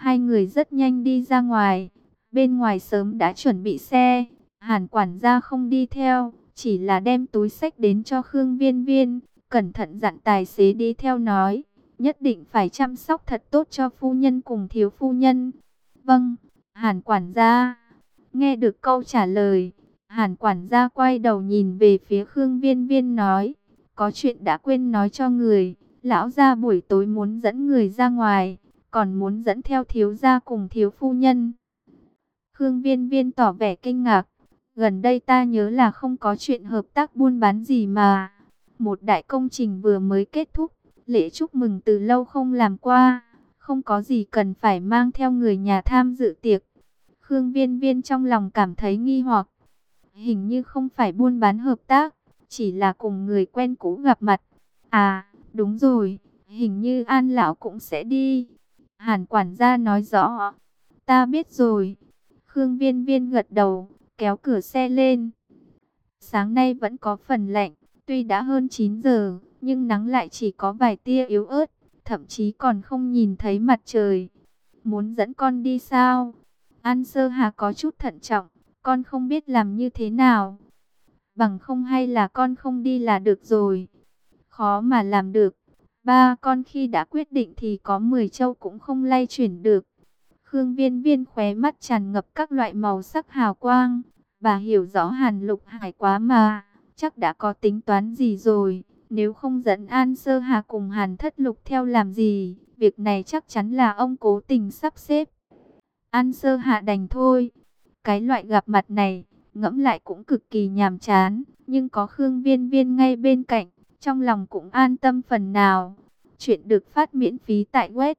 Hai người rất nhanh đi ra ngoài. Bên ngoài sớm đã chuẩn bị xe. Hàn quản gia không đi theo, chỉ là đem túi xách đến cho Khương Viên Viên. Cẩn thận dặn tài xế đi theo nói, nhất định phải chăm sóc thật tốt cho phu nhân cùng thiếu phu nhân. Vâng, Hàn quản gia. Nghe được câu trả lời, Hàn quản gia quay đầu nhìn về phía Khương Viên Viên nói, có chuyện đã quên nói cho người, lão gia buổi tối muốn dẫn người ra ngoài, còn muốn dẫn theo thiếu gia cùng thiếu phu nhân. Khương Viên Viên tỏ vẻ kinh ngạc, gần đây ta nhớ là không có chuyện hợp tác buôn bán gì mà. Một đại công trình vừa mới kết thúc, lễ chúc mừng từ lâu không làm qua, không có gì cần phải mang theo người nhà tham dự tiệc. Khương Viên Viên trong lòng cảm thấy nghi hoặc, hình như không phải buôn bán hợp tác, chỉ là cùng người quen cũ gặp mặt. À, đúng rồi, hình như An lão cũng sẽ đi. Hàn quản gia nói rõ, ta biết rồi. Khương Viên Viên gật đầu, kéo cửa xe lên. Sáng nay vẫn có phần lạnh, tuy đã hơn 9 giờ, nhưng nắng lại chỉ có vài tia yếu ớt, thậm chí còn không nhìn thấy mặt trời. Muốn dẫn con đi sao? An Sơ Hà có chút thận trọng, con không biết làm như thế nào. Bằng không hay là con không đi là được rồi. Khó mà làm được. Ba con khi đã quyết định thì có 10 châu cũng không lay chuyển được. Khương Viên Viên khóe mắt tràn ngập các loại màu sắc hào quang. Bà hiểu rõ Hàn Lục Hải quá mà, chắc đã có tính toán gì rồi. Nếu không dẫn An Sơ Hà cùng Hàn Thất Lục theo làm gì, việc này chắc chắn là ông cố tình sắp xếp. An Sơ Hà đành thôi. Cái loại gặp mặt này, ngẫm lại cũng cực kỳ nhàm chán, nhưng có Khương Viên Viên ngay bên cạnh, trong lòng cũng an tâm phần nào. Chuyện được phát miễn phí tại web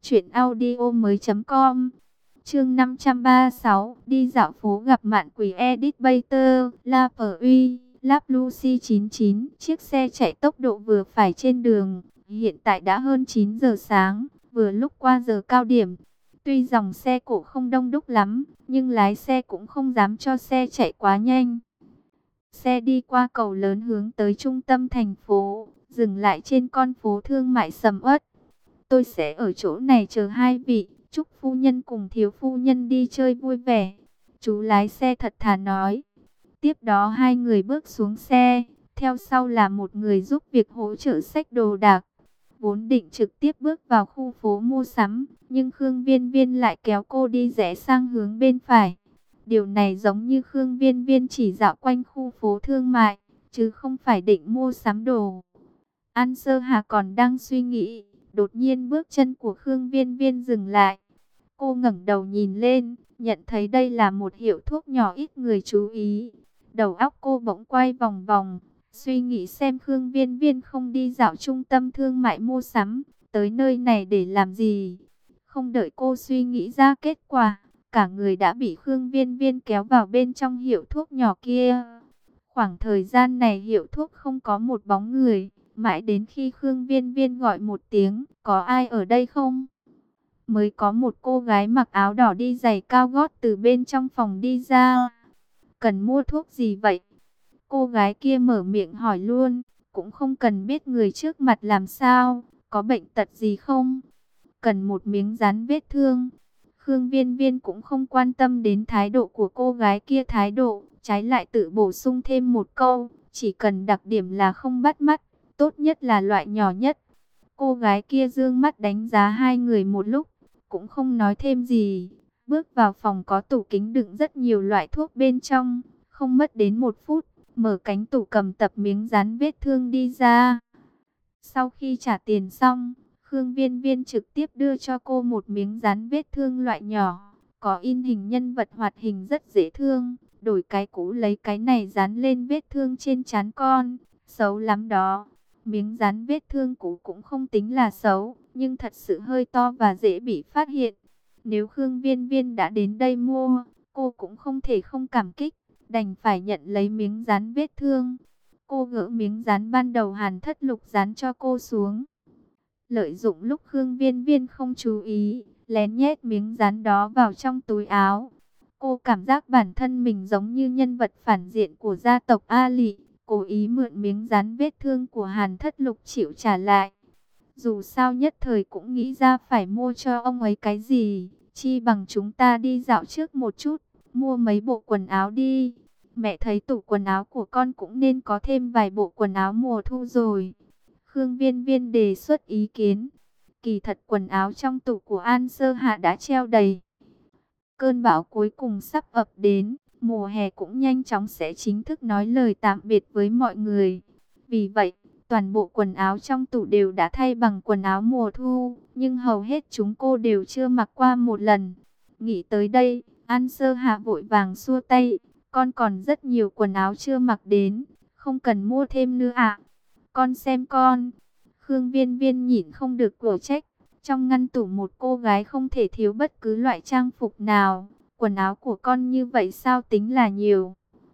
truyệnaudiomoi.com. Chương 536, đi dạo phố gặp mạn quỷ Edith Bater, La Uy, Lap Lucy 99. Chiếc xe chạy tốc độ vừa phải trên đường, hiện tại đã hơn 9 giờ sáng, vừa lúc qua giờ cao điểm. Tuy dòng xe cộ không đông đúc lắm, nhưng lái xe cũng không dám cho xe chạy quá nhanh. Xe đi qua cầu lớn hướng tới trung tâm thành phố, dừng lại trên con phố thương mại sầm uất. Tôi sẽ ở chỗ này chờ hai vị, chúc phu nhân cùng thiếu phu nhân đi chơi vui vẻ. Chú lái xe thật thà nói. Tiếp đó hai người bước xuống xe, theo sau là một người giúp việc hỗ trợ xách đồ đạc. Vốn định trực tiếp bước vào khu phố mua sắm, nhưng Khương Viên Viên lại kéo cô đi rẽ sang hướng bên phải. Điều này giống như Khương Viên Viên chỉ dạo quanh khu phố thương mại, chứ không phải định mua sắm đồ. An Sơ Hà còn đang suy nghĩ, đột nhiên bước chân của Khương Viên Viên dừng lại. Cô ngẩng đầu nhìn lên, nhận thấy đây là một hiệu thuốc nhỏ ít người chú ý. Đầu óc cô bỗng quay vòng vòng, suy nghĩ xem Khương Viên Viên không đi dạo trung tâm thương mại mua sắm, tới nơi này để làm gì. Không đợi cô suy nghĩ ra kết quả, cả người đã bị Khương Viên Viên kéo vào bên trong hiệu thuốc nhỏ kia. Khoảng thời gian này hiệu thuốc không có một bóng người, mãi đến khi Khương Viên Viên gọi một tiếng, có ai ở đây không? Mới có một cô gái mặc áo đỏ đi giày cao gót từ bên trong phòng đi ra. Cần mua thuốc gì vậy? Cô gái kia mở miệng hỏi luôn, cũng không cần biết người trước mặt làm sao, có bệnh tật gì không? Cần một miếng dán vết thương. Khương Viên Viên cũng không quan tâm đến thái độ của cô gái kia thái độ, trái lại tự bổ sung thêm một câu, chỉ cần đặc điểm là không bắt mắt, tốt nhất là loại nhỏ nhất. Cô gái kia dương mắt đánh giá hai người một lúc, cũng không nói thêm gì. Bước vào phòng có tủ kính đựng rất nhiều loại thuốc bên trong, không mất đến 1 phút, mở cánh tủ cầm tập miếng dán vết thương đi ra. Sau khi trả tiền xong, Khương Viên Viên trực tiếp đưa cho cô một miếng dán vết thương loại nhỏ, có in hình nhân vật hoạt hình rất dễ thương, đổi cái cũ lấy cái này dán lên vết thương trên trán con, xấu lắm đó. Miếng dán vết thương cũ cũng không tính là xấu, nhưng thật sự hơi to và dễ bị phát hiện. Nếu Khương Viên Viên đã đến đây mua, cô cũng không thể không cảm kích, đành phải nhận lấy miếng dán vết thương. Cô gỡ miếng dán ban đầu Hàn Thất Lục dán cho cô xuống. Lợi dụng lúc Khương Viên Viên không chú ý, lén nhét miếng dán đó vào trong túi áo. Cô cảm giác bản thân mình giống như nhân vật phản diện của gia tộc A Lị, cố ý mượn miếng dán vết thương của Hàn Thất Lục chịu trả lại. Dù sao nhất thời cũng nghĩ ra phải mua cho ông ấy cái gì, Chi bằng chúng ta đi dạo trước một chút, mua mấy bộ quần áo đi. Mẹ thấy tủ quần áo của con cũng nên có thêm vài bộ quần áo mùa thu rồi. Khương Viên Viên đề xuất ý kiến. Kỳ thật quần áo trong tủ của An Sơ Hạ đã treo đầy. Cơn bão cuối cùng sắp ập đến, mùa hè cũng nhanh chóng sẽ chính thức nói lời tạm biệt với mọi người. Vì vậy, toàn bộ quần áo trong tủ đều đã thay bằng quần áo mùa thu, nhưng hầu hết chúng cô đều chưa mặc qua một lần. Nghĩ tới đây, An Sơ Hạ vội vàng xua tay, con còn rất nhiều quần áo chưa mặc đến, không cần mua thêm nữa ạ. Con xem con. Khương Viên Viên nhịn không được cổ trách. Trong ngăn tủ một cô gái không thể thiếu bất cứ loại trang phục nào. Quần áo của con như vậy sao tính là nhiều.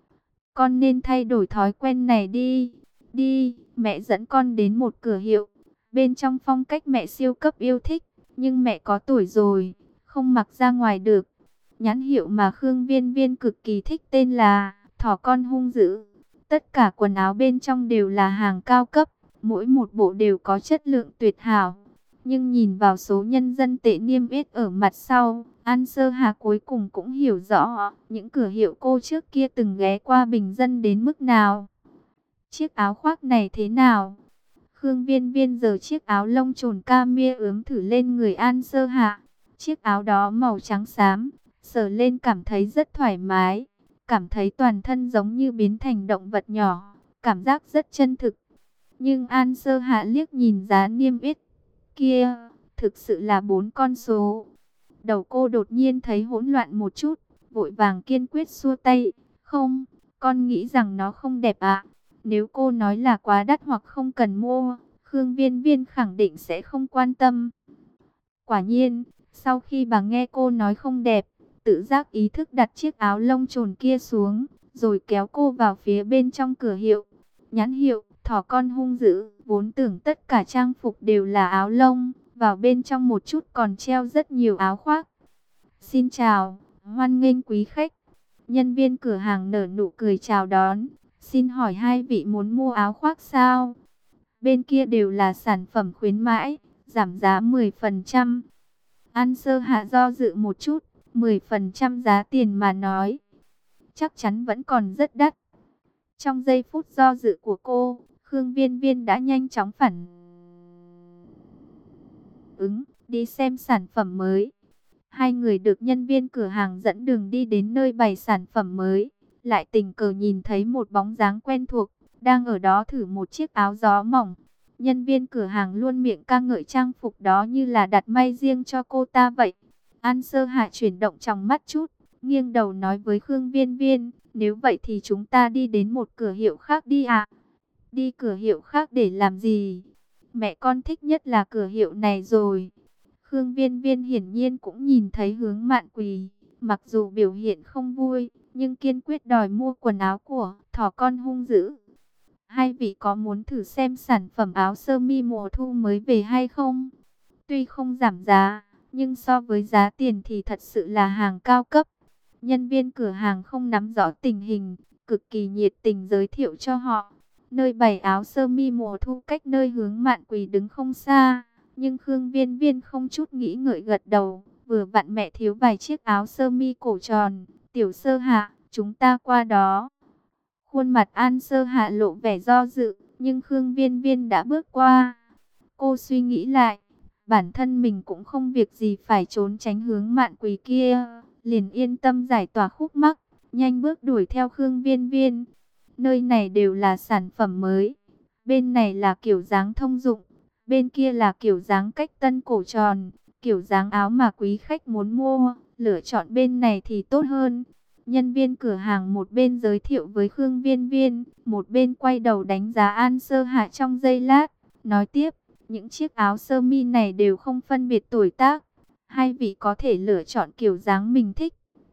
Con nên thay đổi thói quen này đi. Đi, mẹ dẫn con đến một cửa hiệu. Bên trong phong cách mẹ siêu cấp yêu thích. Nhưng mẹ có tuổi rồi, không mặc ra ngoài được. Nhãn hiệu mà Khương Viên Viên cực kỳ thích tên là Thỏ Con Hung Dữ. Tất cả quần áo bên trong đều là hàng cao cấp. Mỗi một bộ đều có chất lượng tuyệt hảo. Nhưng nhìn vào số nhân dân tệ niêm yết ở mặt sau, An Sơ Hà cuối cùng cũng hiểu rõ những cửa hiệu cô trước kia từng ghé qua bình dân đến mức nào. Chiếc áo khoác này thế nào? Khương Viên Viên giơ chiếc áo lông trồn camia ướm thử lên người An Sơ Hà. Chiếc áo đó màu trắng xám, sờ lên cảm thấy rất thoải mái, cảm thấy toàn thân giống như biến thành động vật nhỏ, cảm giác rất chân thực. Nhưng An Sơ Hạ liếc nhìn giá niêm yết kia, thực sự là 4 con số. Đầu cô đột nhiên thấy hỗn loạn một chút, vội vàng kiên quyết xua tay. Không, con nghĩ rằng nó không đẹp ạ. Nếu cô nói là quá đắt hoặc không cần mua, Khương Viên Viên khẳng định sẽ không quan tâm. Quả nhiên, sau khi bà nghe cô nói không đẹp, tự giác ý thức đặt chiếc áo lông trồn kia xuống, rồi kéo cô vào phía bên trong cửa hiệu. Nhãn hiệu Thỏ Con Hung Dữ, vốn tưởng tất cả trang phục đều là áo lông, vào bên trong một chút còn treo rất nhiều áo khoác. Xin chào, hoan nghênh quý khách. Nhân viên cửa hàng nở nụ cười chào đón. Xin hỏi hai vị muốn mua áo khoác sao? Bên kia đều là sản phẩm khuyến mãi, giảm giá 10%. An Sơ Hạ do dự một chút, 10% giá tiền mà nói, chắc chắn vẫn còn rất đắt. Trong giây phút do dự của cô, Khương Viên Viên đã nhanh chóng phản ứng, đi xem sản phẩm mới. Hai người được nhân viên cửa hàng dẫn đường đi đến nơi bày sản phẩm mới, lại tình cờ nhìn thấy một bóng dáng quen thuộc, đang ở đó thử một chiếc áo gió mỏng. Nhân viên cửa hàng luôn miệng ca ngợi trang phục đó như là đặt may riêng cho cô ta vậy. An Sơ Hạ chuyển động trong mắt chút, nghiêng đầu nói với Khương Viên Viên, nếu vậy thì chúng ta đi đến một cửa hiệu khác đi ạ. Đi cửa hiệu khác để làm gì? Mẹ con thích nhất là cửa hiệu này rồi. Khương Viên Viên hiển nhiên cũng nhìn thấy Hướng Mạn Quỳ, mặc dù biểu hiện không vui, nhưng kiên quyết đòi mua quần áo của Thỏ Con Hung Dữ. Hai vị có muốn thử xem sản phẩm áo sơ mi mùa thu mới về hay không? Tuy không giảm giá, nhưng so với giá tiền thì thật sự là hàng cao cấp. Nhân viên cửa hàng không nắm rõ tình hình, cực kỳ nhiệt tình giới thiệu cho họ. Nơi bày áo sơ mi mùa thu cách nơi Hướng Mạn Quỳ đứng không xa, nhưng Khương Viên Viên không chút nghĩ ngợi gật đầu. Vừa vặn mẹ thiếu vài chiếc áo sơ mi cổ tròn, Tiểu Sơ Hạ, chúng ta qua đó. Khuôn mặt An Sơ Hạ lộ vẻ do dự, nhưng Khương Viên Viên đã bước qua. Cô suy nghĩ lại, bản thân mình cũng không việc gì phải trốn tránh Hướng Mạn Quỳ kia, liền yên tâm giải tỏa khúc mắc, nhanh bước đuổi theo Khương Viên Viên. Nơi này đều là sản phẩm mới, bên này là kiểu dáng thông dụng, bên kia là kiểu dáng cách tân cổ tròn, kiểu dáng áo mà quý khách muốn mua, lựa chọn bên này thì tốt hơn. Nhân viên cửa hàng một bên giới thiệu với Khương Viên Viên, một bên quay đầu đánh giá An Sơ Hạ trong giây lát, nói tiếp, những chiếc áo sơ mi này đều không phân biệt tuổi tác, hai vị có thể lựa chọn kiểu dáng mình thích.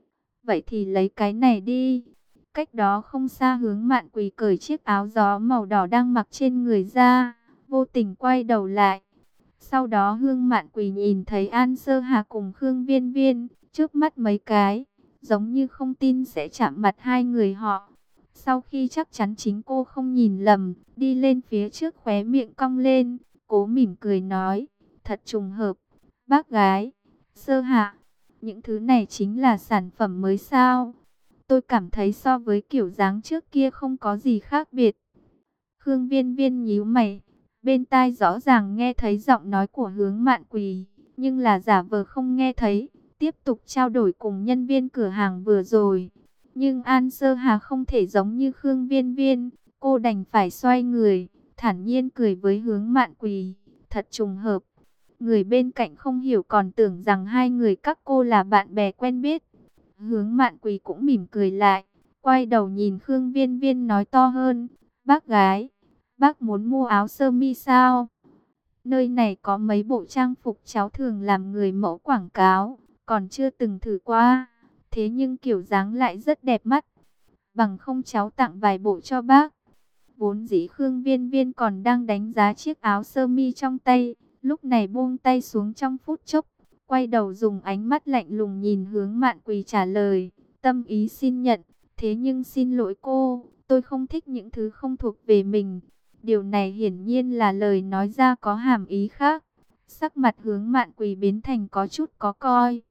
Vậy thì lấy cái này đi. Cách đó không xa Hướng Mạn Quỳ cởi chiếc áo gió màu đỏ đang mặc trên người ra, vô tình quay đầu lại. Sau đó Hướng Mạn Quỳ nhìn thấy An Sơ Hà cùng Khương Viên Viên, trước mắt mấy cái, giống như không tin sẽ chạm mặt hai người họ. Sau khi chắc chắn chính cô không nhìn lầm, đi lên phía trước khóe miệng cong lên, cố mỉm cười nói, thật trùng hợp, bác gái, Sơ Hạ, Những thứ này chính là sản phẩm mới sao? Tôi cảm thấy so với kiểu dáng trước kia không có gì khác biệt. Khương Viên Viên nhíu mày, bên tai rõ ràng nghe thấy giọng nói của Hướng Mạn Quỳ, nhưng là giả vờ không nghe thấy, tiếp tục trao đổi cùng nhân viên cửa hàng vừa rồi. Nhưng An Sơ Hà không thể giống như Khương Viên Viên, cô đành phải xoay người, thản nhiên cười với Hướng Mạn Quỳ, thật trùng hợp. Người bên cạnh không hiểu còn tưởng rằng hai người các cô là bạn bè quen biết. Hướng Mạn Quỳ cũng mỉm cười lại, quay đầu nhìn Khương Viên Viên nói to hơn, bác gái, bác muốn mua áo sơ mi sao? Nơi này có mấy bộ trang phục cháu thường làm người mẫu quảng cáo, còn chưa từng thử qua. Thế nhưng kiểu dáng lại rất đẹp mắt. Bằng không cháu tặng vài bộ cho bác. Vốn dĩ Khương Viên Viên còn đang đánh giá chiếc áo sơ mi trong tay, lúc này buông tay xuống trong phút chốc, quay đầu dùng ánh mắt lạnh lùng nhìn Hướng Mạn Quỳ trả lời, tâm ý xin nhận, thế nhưng xin lỗi cô, tôi không thích những thứ không thuộc về mình. Điều này hiển nhiên là lời nói ra có hàm ý khác. Sắc mặt Hướng Mạn Quỳ biến thành có chút có coi.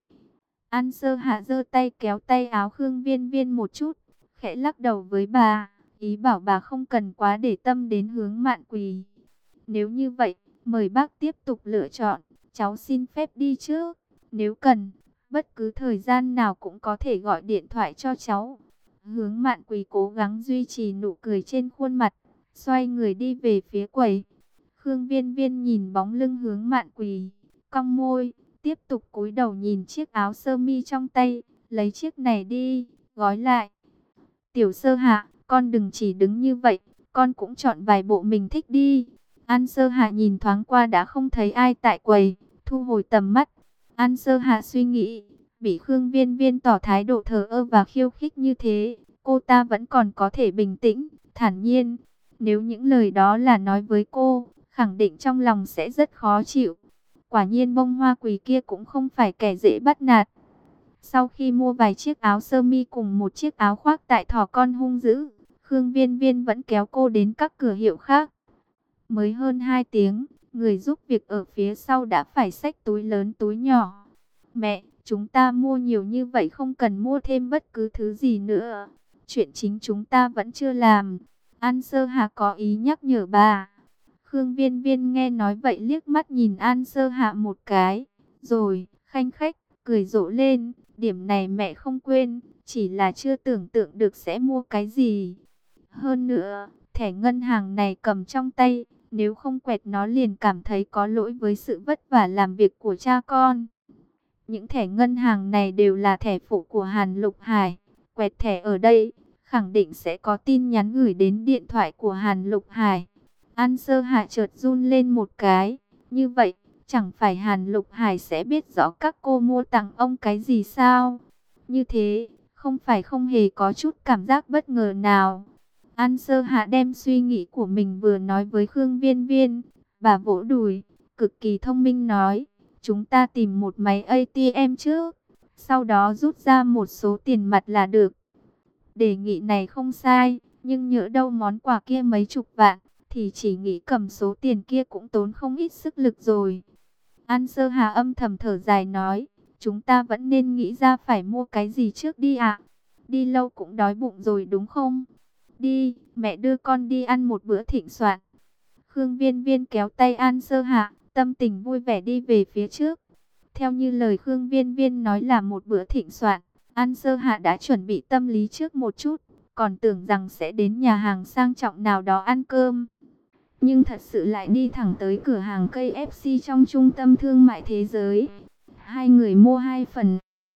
An Sơ Hạ giơ tay kéo tay áo Khương Viên Viên một chút, khẽ lắc đầu với bà, ý bảo bà không cần quá để tâm đến Hướng Mạn Quỳ. Nếu như vậy, mời bác tiếp tục lựa chọn, cháu xin phép đi trước. Nếu cần, bất cứ thời gian nào cũng có thể gọi điện thoại cho cháu. Hướng Mạn Quỳ cố gắng duy trì nụ cười trên khuôn mặt, xoay người đi về phía quầy. Khương Viên Viên nhìn bóng lưng Hướng Mạn Quỳ, cong môi, tiếp tục cúi đầu nhìn chiếc áo sơ mi trong tay, lấy chiếc này đi, gói lại. Tiểu Sơ Hạ, con đừng chỉ đứng như vậy, con cũng chọn vài bộ mình thích đi. An Sơ Hạ nhìn thoáng qua đã không thấy ai tại quầy, thu hồi tầm mắt. An Sơ Hạ suy nghĩ, bị Khương Viên Viên tỏ thái độ thờ ơ và khiêu khích như thế, cô ta vẫn còn có thể bình tĩnh, thản nhiên. Nếu những lời đó là nói với cô, khẳng định trong lòng sẽ rất khó chịu. Quả nhiên bông hoa quỳ kia cũng không phải kẻ dễ bắt nạt. Sau khi mua vài chiếc áo sơ mi cùng một chiếc áo khoác tại Thỏ Con hung dữ, Khương Viên Viên vẫn kéo cô đến các cửa hiệu khác. Mới hơn 2 tiếng, người giúp việc ở phía sau đã phải xách túi lớn túi nhỏ. Mẹ, chúng ta mua nhiều như vậy không cần mua thêm bất cứ thứ gì nữa. Chuyện chính chúng ta vẫn chưa làm. An Sơ Hà có ý nhắc nhở bà. Khương Viên Viên nghe nói vậy liếc mắt nhìn An Sơ Hạ một cái, rồi khanh khách cười rộ lên, điểm này mẹ không quên, chỉ là chưa tưởng tượng được sẽ mua cái gì. Hơn nữa, thẻ ngân hàng này cầm trong tay, nếu không quẹt nó liền cảm thấy có lỗi với sự vất vả làm việc của cha con. Những thẻ ngân hàng này đều là thẻ phụ của Hàn Lục Hải, quẹt thẻ ở đây, khẳng định sẽ có tin nhắn gửi đến điện thoại của Hàn Lục Hải. An Sơ Hạ chợt run lên một cái, như vậy, chẳng phải Hàn Lục Hải sẽ biết rõ các cô mua tặng ông cái gì sao? Như thế, không phải không hề có chút cảm giác bất ngờ nào. An Sơ Hạ đem suy nghĩ của mình vừa nói với Khương Viên Viên, bà vỗ đùi, cực kỳ thông minh nói, chúng ta tìm một máy ATM trước, sau đó rút ra một số tiền mặt là được. Đề nghị này không sai, nhưng nhỡ đâu món quà kia mấy chục vạn, thì chỉ nghĩ cầm số tiền kia cũng tốn không ít sức lực rồi. An Sơ Hà âm thầm thở dài nói, chúng ta vẫn nên nghĩ ra phải mua cái gì trước đi ạ. Đi lâu cũng đói bụng rồi đúng không? Đi, mẹ đưa con đi ăn một bữa thịnh soạn. Khương Viên Viên kéo tay An Sơ Hạ, tâm tình vui vẻ đi về phía trước. Theo như lời Khương Viên Viên nói là một bữa thịnh soạn, An Sơ Hạ đã chuẩn bị tâm lý trước một chút, còn tưởng rằng sẽ đến nhà hàng sang trọng nào đó ăn cơm. Nhưng thật sự lại đi thẳng tới cửa hàng KFC trong trung tâm thương mại thế giới. Hai người mua 2 phần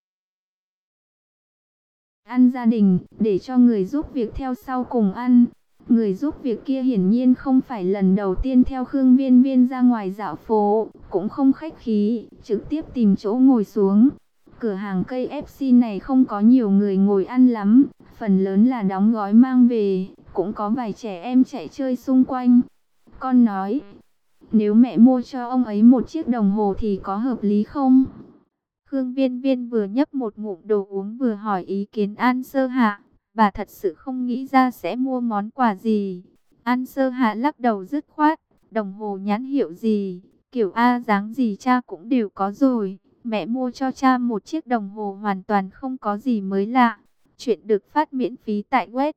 ăn gia đình, để cho người giúp việc theo sau cùng ăn. Người giúp việc kia hiển nhiên không phải lần đầu tiên theo Khương Viên Viên ra ngoài dạo phố, cũng không khách khí, trực tiếp tìm chỗ ngồi xuống. Cửa hàng KFC này không có nhiều người ngồi ăn lắm, phần lớn là đóng gói mang về, cũng có vài trẻ em chạy chơi xung quanh. Con nói, nếu mẹ mua cho ông ấy một chiếc đồng hồ thì có hợp lý không? Khương Viên Viên vừa nhấp một ngụm đồ uống vừa hỏi ý kiến An Sơ Hạ. Bà thật sự không nghĩ ra sẽ mua món quà gì. An Sơ Hạ lắc đầu dứt khoát. Đồng hồ nhãn hiệu gì, kiểu A dáng gì cha cũng đều có rồi. Mẹ mua cho cha một chiếc đồng hồ hoàn toàn không có gì mới lạ. Chuyện được phát miễn phí tại web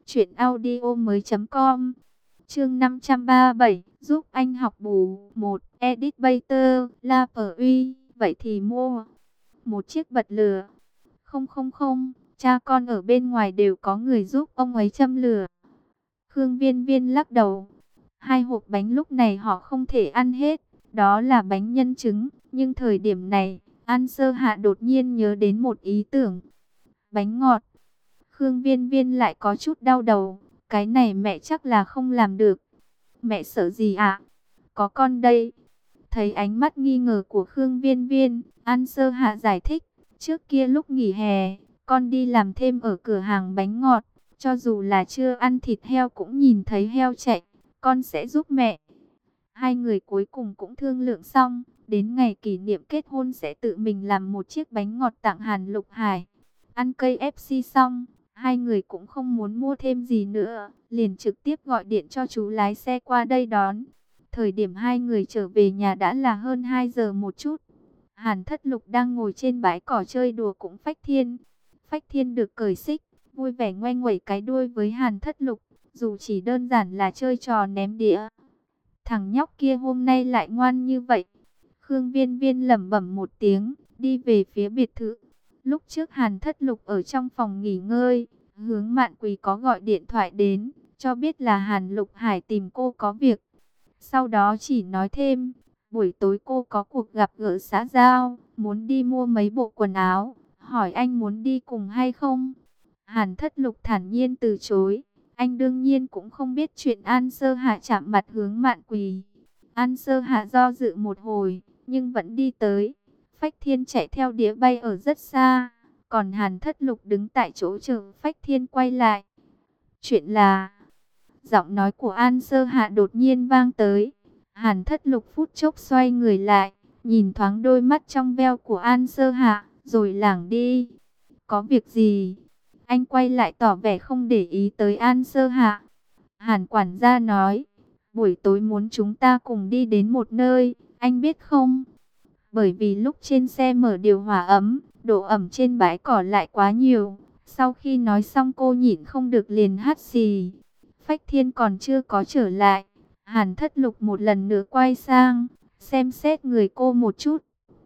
truyệnaudiomoi.com. Chương 537, giúp anh học bù. 1. Edit Bater, La Uy, vậy thì mua một chiếc bật lửa. Không không không, cha con ở bên ngoài đều có người giúp ông ấy châm lửa. Khương Viên Viên lắc đầu. 2 hộp bánh lúc này họ không thể ăn hết, đó là bánh nhân trứng, nhưng thời điểm này, An Sơ Hạ đột nhiên nhớ đến một ý tưởng. Bánh ngọt. Khương Viên Viên lại có chút đau đầu, cái này mẹ chắc là không làm được. Mẹ sợ gì ạ? Có con đây. Thấy ánh mắt nghi ngờ của Khương Viên Viên, An Sơ Hạ giải thích, trước kia lúc nghỉ hè, con đi làm thêm ở cửa hàng bánh ngọt, cho dù là chưa ăn thịt heo cũng nhìn thấy heo chạy, con sẽ giúp mẹ. Hai người cuối cùng cũng thương lượng xong, đến ngày kỷ niệm kết hôn sẽ tự mình làm một chiếc bánh ngọt tặng Hàn Lục Hải. Ăn cây KFC xong, hai người cũng không muốn mua thêm gì nữa, liền trực tiếp gọi điện cho chú lái xe qua đây đón. Thời điểm hai người trở về nhà đã là hơn 2 giờ một chút. Hàn Thất Lục đang ngồi trên bãi cỏ chơi đùa cũng Phách Thiên. Phách Thiên được cởi xích, vui vẻ ngoe nguẩy cái đuôi với Hàn Thất Lục, dù chỉ đơn giản là chơi trò ném đĩa. Thằng nhóc kia hôm nay lại ngoan như vậy. Khương Viên Viên lẩm bẩm một tiếng, đi về phía biệt thự. Lúc trước Hàn Thất Lục ở trong phòng nghỉ ngơi, Hướng Mạn Quỳ có gọi điện thoại đến, cho biết là Hàn Lục Hải tìm cô có việc. Sau đó chỉ nói thêm, buổi tối cô có cuộc gặp gỡ xã giao, muốn đi mua mấy bộ quần áo, hỏi anh muốn đi cùng hay không. Hàn Thất Lục thản nhiên từ chối, anh đương nhiên cũng không biết chuyện An Sơ Hạ chạm mặt Hướng Mạn Quỳ. An Sơ Hạ do dự một hồi, nhưng vẫn đi tới. Phách Thiên chạy theo đĩa bay ở rất xa, còn Hàn Thất Lục đứng tại chỗ chờ Phách Thiên quay lại. Chuyện là, giọng nói của An Sơ Hạ đột nhiên vang tới. Hàn Thất Lục phút chốc xoay người lại, nhìn thoáng đôi mắt trong veo của An Sơ Hạ, rồi lảng đi. Có việc gì? Anh quay lại tỏ vẻ không để ý tới An Sơ Hạ. Hàn quản gia nói, buổi tối muốn chúng ta cùng đi đến một nơi, anh biết không? Bởi vì lúc trên xe mở điều hòa ấm, độ ẩm trên bãi cỏ lại quá nhiều. Sau khi nói xong cô nhịn không được liền hắt xì. Phách Thiên còn chưa có trở lại. Hàn Thất Lục một lần nữa quay sang, xem xét người cô một chút.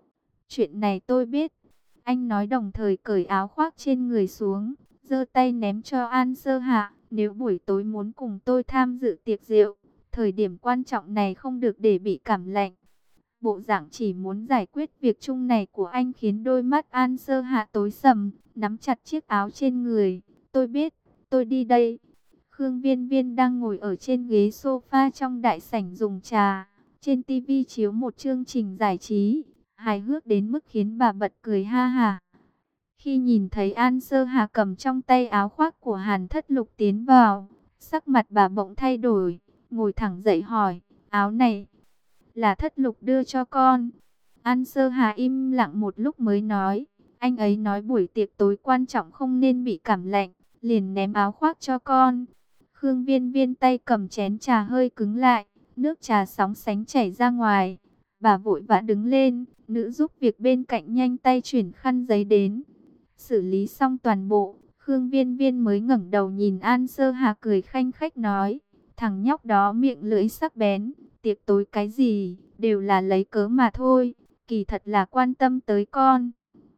Chuyện này tôi biết. Anh nói đồng thời cởi áo khoác trên người xuống, giơ tay ném cho An Sơ Hạ. Nếu buổi tối muốn cùng tôi tham dự tiệc rượu, thời điểm quan trọng này không được để bị cảm lạnh. Bộ dạng chỉ muốn giải quyết việc chung này của anh khiến đôi mắt An Sơ Hạ tối sầm, nắm chặt chiếc áo trên người. Tôi biết, tôi đi đây. Khương Viên Viên đang ngồi ở trên ghế sofa trong đại sảnh dùng trà. Trên tivi chiếu một chương trình giải trí, hài hước đến mức khiến bà bật cười ha hả. Khi nhìn thấy An Sơ Hà cầm trong tay áo khoác của Hàn Thất Lục tiến vào, sắc mặt bà bỗng thay đổi, ngồi thẳng dậy hỏi, áo này là Thất Lục đưa cho con. An Sơ Hà im lặng một lúc mới nói, anh ấy nói buổi tiệc tối quan trọng không nên bị cảm lạnh, liền ném áo khoác cho con. Khương Viên Viên tay cầm chén trà hơi cứng lại, nước trà sóng sánh chảy ra ngoài. Bà vội vã đứng lên, nữ giúp việc bên cạnh nhanh tay chuyển khăn giấy đến. Xử lý xong toàn bộ, Khương Viên Viên mới ngẩng đầu nhìn An Sơ Hà cười khanh khách nói, thằng nhóc đó miệng lưỡi sắc bén, tiệc tối cái gì, đều là lấy cớ mà thôi, kỳ thật là quan tâm tới con.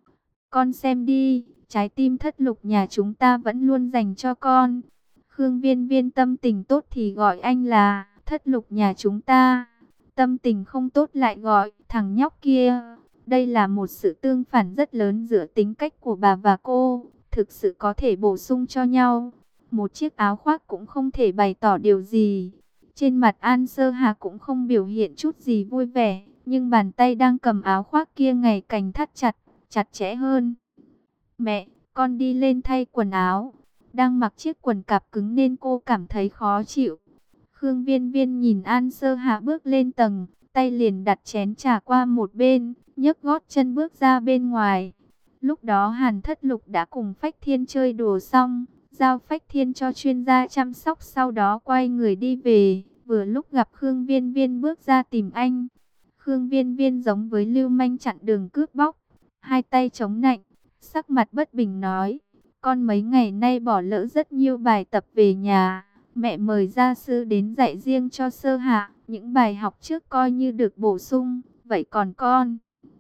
Con xem đi, trái tim Thất Lục nhà chúng ta vẫn luôn dành cho con. Khương Viên Viên tâm tình tốt thì gọi anh là Thất Lục nhà chúng ta, tâm tình không tốt lại gọi thằng nhóc kia. Đây là một sự tương phản rất lớn giữa tính cách của bà và cô, thực sự có thể bổ sung cho nhau. Một chiếc áo khoác cũng không thể bày tỏ điều gì. Trên mặt An Sơ Hà cũng không biểu hiện chút gì vui vẻ, nhưng bàn tay đang cầm áo khoác kia ngày càng thắt chặt, chặt chẽ hơn. Mẹ, con đi lên thay quần áo. Đang mặc chiếc quần cạp cứng nên cô cảm thấy khó chịu. Khương Viên Viên nhìn An Sơ Hà bước lên tầng, tay liền đặt chén trà qua một bên, nhấc gót chân bước ra bên ngoài. Lúc đó Hàn Thất Lục đã cùng Phách Thiên chơi đùa xong, giao Phách Thiên cho chuyên gia chăm sóc, sau đó quay người đi về. Vừa lúc gặp Khương Viên Viên bước ra tìm anh. Khương Viên Viên giống với lưu manh chặn đường cướp bóc, hai tay chống nạnh, sắc mặt bất bình nói, con mấy ngày nay bỏ lỡ rất nhiều bài tập về nhà, mẹ mời gia sư đến dạy riêng cho Sơ Hạ, những bài học trước coi như được bổ sung, vậy còn con?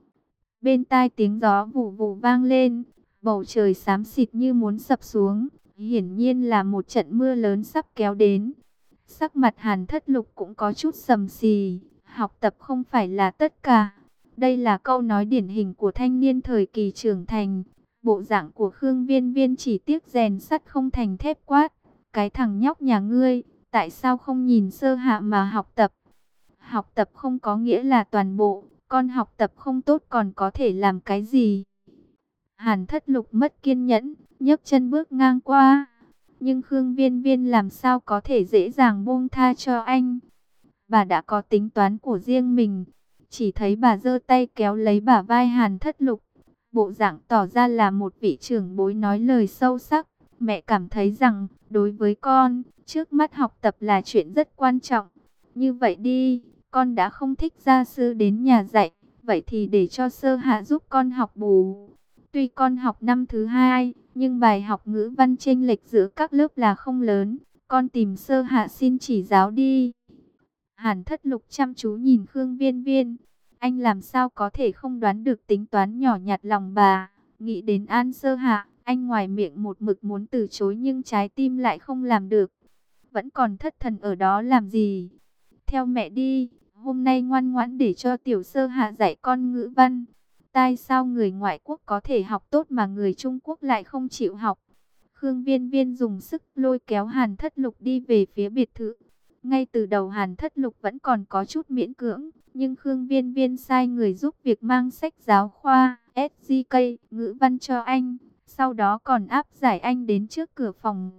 Bên tai tiếng gió vù vù vang lên, bầu trời xám xịt như muốn sập xuống, hiển nhiên là một trận mưa lớn sắp kéo đến. Sắc mặt Hàn Thất Lục cũng có chút sầm xì, học tập không phải là tất cả. Đây là câu nói điển hình của thanh niên thời kỳ trưởng thành. Bộ dạng của Khương Viên Viên chỉ tiếc rèn sắt không thành thép quát. Cái thằng nhóc nhà ngươi, tại sao không nhìn Sơ Hạ mà học tập? Học tập không có nghĩa là toàn bộ, con học tập không tốt còn có thể làm cái gì? Hàn Thất Lục mất kiên nhẫn, nhấc chân bước ngang qua. Nhưng Khương Viên Viên làm sao có thể dễ dàng buông tha cho anh? Bà đã có tính toán của riêng mình. Chỉ thấy bà giơ tay kéo lấy bả vai Hàn Thất Lục. Bộ dạng tỏ ra là một vị trưởng bối nói lời sâu sắc. Mẹ cảm thấy rằng, đối với con, trước mắt học tập là chuyện rất quan trọng. Như vậy đi, con đã không thích gia sư đến nhà dạy. Vậy thì để cho Sơ Hạ giúp con học bù. Tuy con học năm thứ 2, nhưng bài học ngữ văn chênh lệch giữa các lớp là không lớn. Con tìm Sơ Hạ xin chỉ giáo đi. Hàn Thất Lục chăm chú nhìn Khương Viên Viên. Anh làm sao có thể không đoán được tính toán nhỏ nhặt lòng bà. Nghĩ đến An Sơ Hạ, anh ngoài miệng một mực muốn từ chối nhưng trái tim lại không làm được. Vẫn còn thất thần ở đó làm gì? Theo mẹ đi, hôm nay ngoan ngoãn để cho tiểu Sơ Hạ dạy con ngữ văn. Tại sao người ngoại quốc có thể học tốt mà người Trung Quốc lại không chịu học? Khương Viên Viên dùng sức lôi kéo Hàn Thất Lục đi về phía biệt thự. Ngay từ đầu Hàn Thất Lục vẫn còn có chút miễn cưỡng, nhưng Khương Viên Viên sai người giúp việc mang sách giáo khoa, SGK, ngữ văn cho anh, sau đó còn áp giải anh đến trước cửa phòng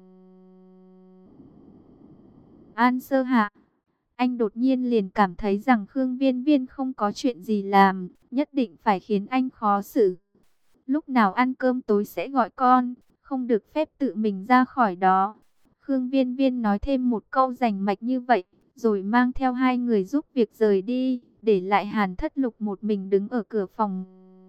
An Sơ Hạ. Anh đột nhiên liền cảm thấy rằng Khương Viên Viên không có chuyện gì làm, nhất định phải khiến anh khó xử. Lúc nào ăn cơm tối sẽ gọi con, không được phép tự mình ra khỏi đó. Khương Viên Viên nói thêm một câu rành mạch như vậy, rồi mang theo hai người giúp việc rời đi, để lại Hàn Thất Lục một mình đứng ở cửa phòng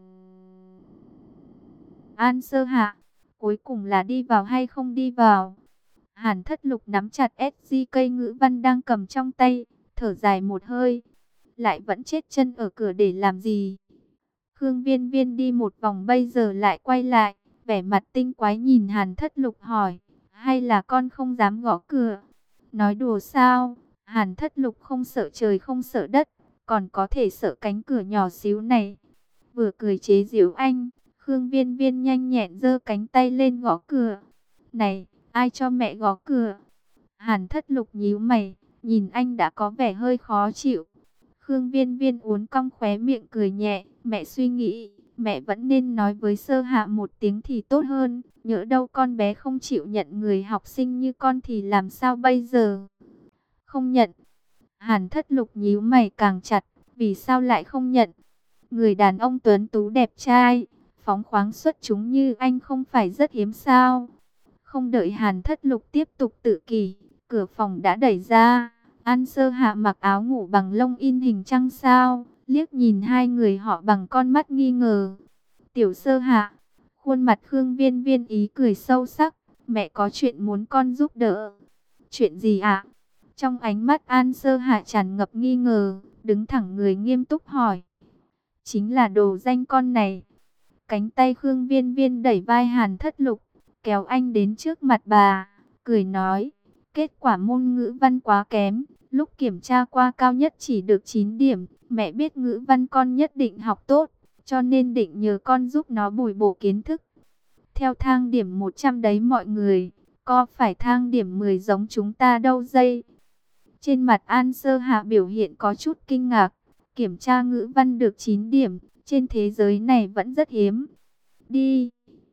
An Sơ Hạ. Cuối cùng là đi vào hay không đi vào? Hàn Thất Lục nắm chặt SGK ngữ văn đang cầm trong tay, thở dài một hơi. Lại vẫn chết chân ở cửa để làm gì? Khương Viên Viên đi một vòng bây giờ lại quay lại, vẻ mặt tinh quái nhìn Hàn Thất Lục hỏi, hay là con không dám gõ cửa? Nói đùa sao? Hàn Thất Lục không sợ trời không sợ đất, còn có thể sợ cánh cửa nhỏ xíu này. Vừa cười chế giễu anh, Khương Viên Viên nhanh nhẹn giơ cánh tay lên gõ cửa. Này, ai cho mẹ gõ cửa? Hàn Thất Lục nhíu mày, nhìn anh đã có vẻ hơi khó chịu. Khương Viên Viên uốn cong khóe miệng cười nhẹ, mẹ suy nghĩ, mẹ vẫn nên nói với Sơ Hạ một tiếng thì tốt hơn, nhỡ đâu con bé không chịu nhận người học sinh như con thì làm sao bây giờ? Không nhận. Hàn Thất Lục nhíu mày càng chặt, vì sao lại không nhận? Người đàn ông tuấn tú đẹp trai, phóng khoáng xuất chúng như anh không phải rất hiếm sao? Không đợi Hàn Thất Lục tiếp tục tự kỷ, cửa phòng đã đẩy ra. An Sơ Hạ mặc áo ngủ bằng lông in hình trăng sao, liếc nhìn hai người họ bằng con mắt nghi ngờ. Tiểu Sơ Hạ, khuôn mặt Khương Viên Viên ý cười sâu sắc, mẹ có chuyện muốn con giúp đỡ. Chuyện gì ạ? Trong ánh mắt An Sơ Hạ tràn ngập nghi ngờ, đứng thẳng người nghiêm túc hỏi. Chính là đồ danh con này. Cánh tay Khương Viên Viên đẩy vai Hàn Thất Lục, kéo anh đến trước mặt bà, cười nói, kết quả môn ngữ văn quá kém, lúc kiểm tra qua cao nhất chỉ được 9 điểm, mẹ biết ngữ văn con nhất định học tốt, cho nên định nhờ con giúp nó bồi bổ kiến thức. Theo thang điểm 100 đấy mọi người, có phải thang điểm 10 giống chúng ta đâu dây. Trên mặt An Sơ Hạ biểu hiện có chút kinh ngạc, kiểm tra ngữ văn được 9 điểm, trên thế giới này vẫn rất hiếm. Đi.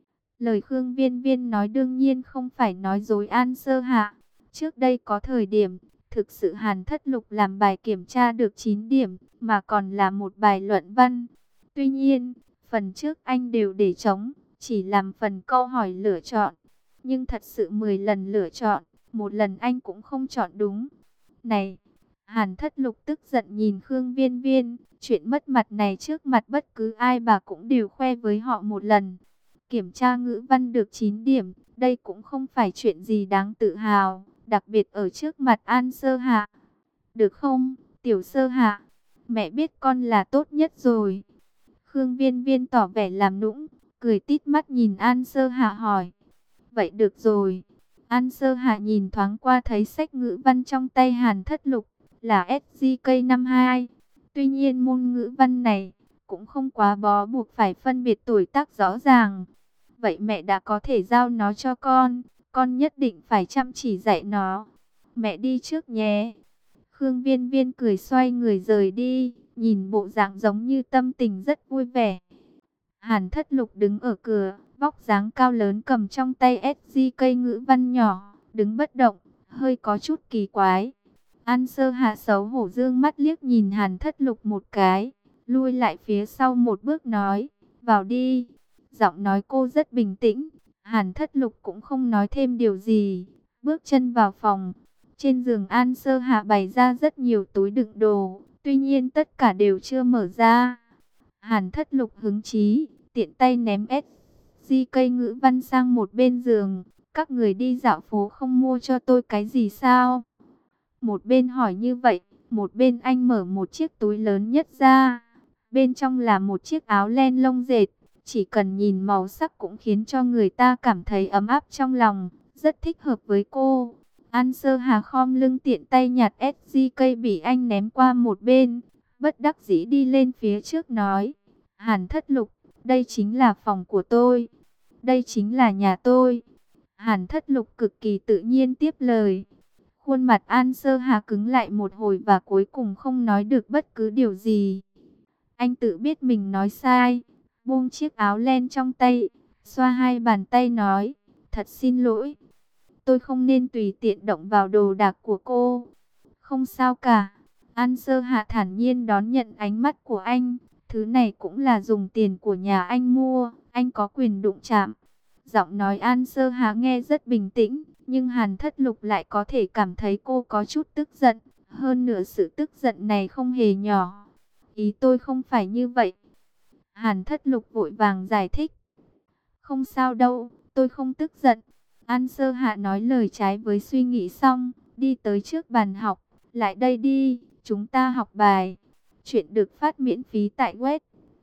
Lời Khương Viên Viên nói đương nhiên không phải nói dối An Sơ Hạ. Trước đây có thời điểm, thực sự Hàn Thất Lục làm bài kiểm tra được 9 điểm, mà còn là một bài luận văn. Tuy nhiên, phần trước anh đều để trống, chỉ làm phần câu hỏi lựa chọn. Nhưng thật sự 10 lần lựa chọn, một lần anh cũng không chọn đúng. Này, Hàn Thất Lục tức giận nhìn Khương Viên Viên, chuyện mất mặt này trước mặt bất cứ ai bà cũng đều khoe với họ một lần. Kiểm tra ngữ văn được 9 điểm, đây cũng không phải chuyện gì đáng tự hào, đặc biệt ở trước mặt An Sơ Hạ. Được không, Tiểu Sơ Hạ? Mẹ biết con là tốt nhất rồi. Khương Viên Viên tỏ vẻ làm nũng, cười tít mắt nhìn An Sơ Hạ hỏi. Vậy được rồi. An Sơ Hạ nhìn thoáng qua thấy sách ngữ văn trong tay Hàn Thất Lục là SJK52. Tuy nhiên môn ngữ văn này cũng không quá bó buộc phải phân biệt tuổi tác rõ ràng. Vậy mẹ đã có thể giao nó cho con nhất định phải chăm chỉ dạy nó. Mẹ đi trước nhé. Khương Viên Viên cười xoay người rời đi, nhìn bộ dạng giống như tâm tình rất vui vẻ. Hàn Thất Lục đứng ở cửa, vóc dáng cao lớn cầm trong tay SJK ngữ văn nhỏ, đứng bất động, hơi có chút kỳ quái. An Sơ Hạ xấu hổ dương mắt liếc nhìn Hàn Thất Lục một cái, lui lại phía sau một bước nói, vào đi. Giọng nói cô rất bình tĩnh, Hàn Thất Lục cũng không nói thêm điều gì, bước chân vào phòng. Trên giường An Sơ Hạ bày ra rất nhiều túi đựng đồ, tuy nhiên tất cả đều chưa mở ra. Hàn Thất Lục hứng chí, tiện tay ném SJK ngữ văn sang một bên giường. Các người đi dạo phố không mua cho tôi cái gì sao? Một bên hỏi như vậy, một bên anh mở một chiếc túi lớn nhất ra. Bên trong là một chiếc áo len lông dệt, chỉ cần nhìn màu sắc cũng khiến cho người ta cảm thấy ấm áp trong lòng, rất thích hợp với cô. An Sơ Hà khom lưng tiện tay nhặt SJK bị anh ném qua một bên, bất đắc dĩ đi lên phía trước nói, Hàn Thất Lục, đây chính là phòng của tôi, đây chính là nhà tôi. Hàn Thất Lục cực kỳ tự nhiên tiếp lời. Khuôn mặt An Sơ Hà cứng lại một hồi và cuối cùng không nói được bất cứ điều gì. Anh tự biết mình nói sai, buông chiếc áo len trong tay, xoa hai bàn tay nói, thật xin lỗi. Tôi không nên tùy tiện động vào đồ đạc của cô. Không sao cả. An Sơ Hạ thản nhiên đón nhận ánh mắt của anh. Thứ này cũng là dùng tiền của nhà anh mua, anh có quyền đụng chạm. Giọng nói An Sơ Hạ nghe rất bình tĩnh, nhưng Hàn Thất Lục lại có thể cảm thấy cô có chút tức giận. Hơn nữa sự tức giận này không hề nhỏ. Ý tôi không phải như vậy. Hàn Thất Lục vội vàng giải thích. Không sao đâu, tôi không tức giận. An Sơ Hạ nói lời trái với suy nghĩ xong, đi tới trước bàn học. Lại đây đi, chúng ta học bài. Chuyện được phát miễn phí tại web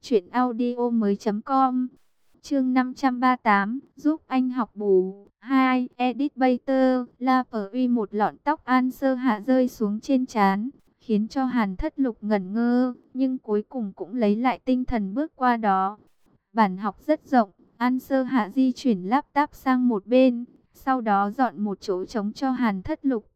truyệnaudiomoi.com. Chương 538, giúp anh học bù. 2. Edit Bater, La Pui một lọn tóc An Sơ Hạ rơi xuống trên trán, khiến cho Hàn Thất Lục ngẩn ngơ, nhưng cuối cùng cũng lấy lại tinh thần bước qua đó. Bàn học rất rộng, An Sơ Hạ di chuyển laptop sang một bên, sau đó dọn một chỗ trống cho Hàn Thất Lục.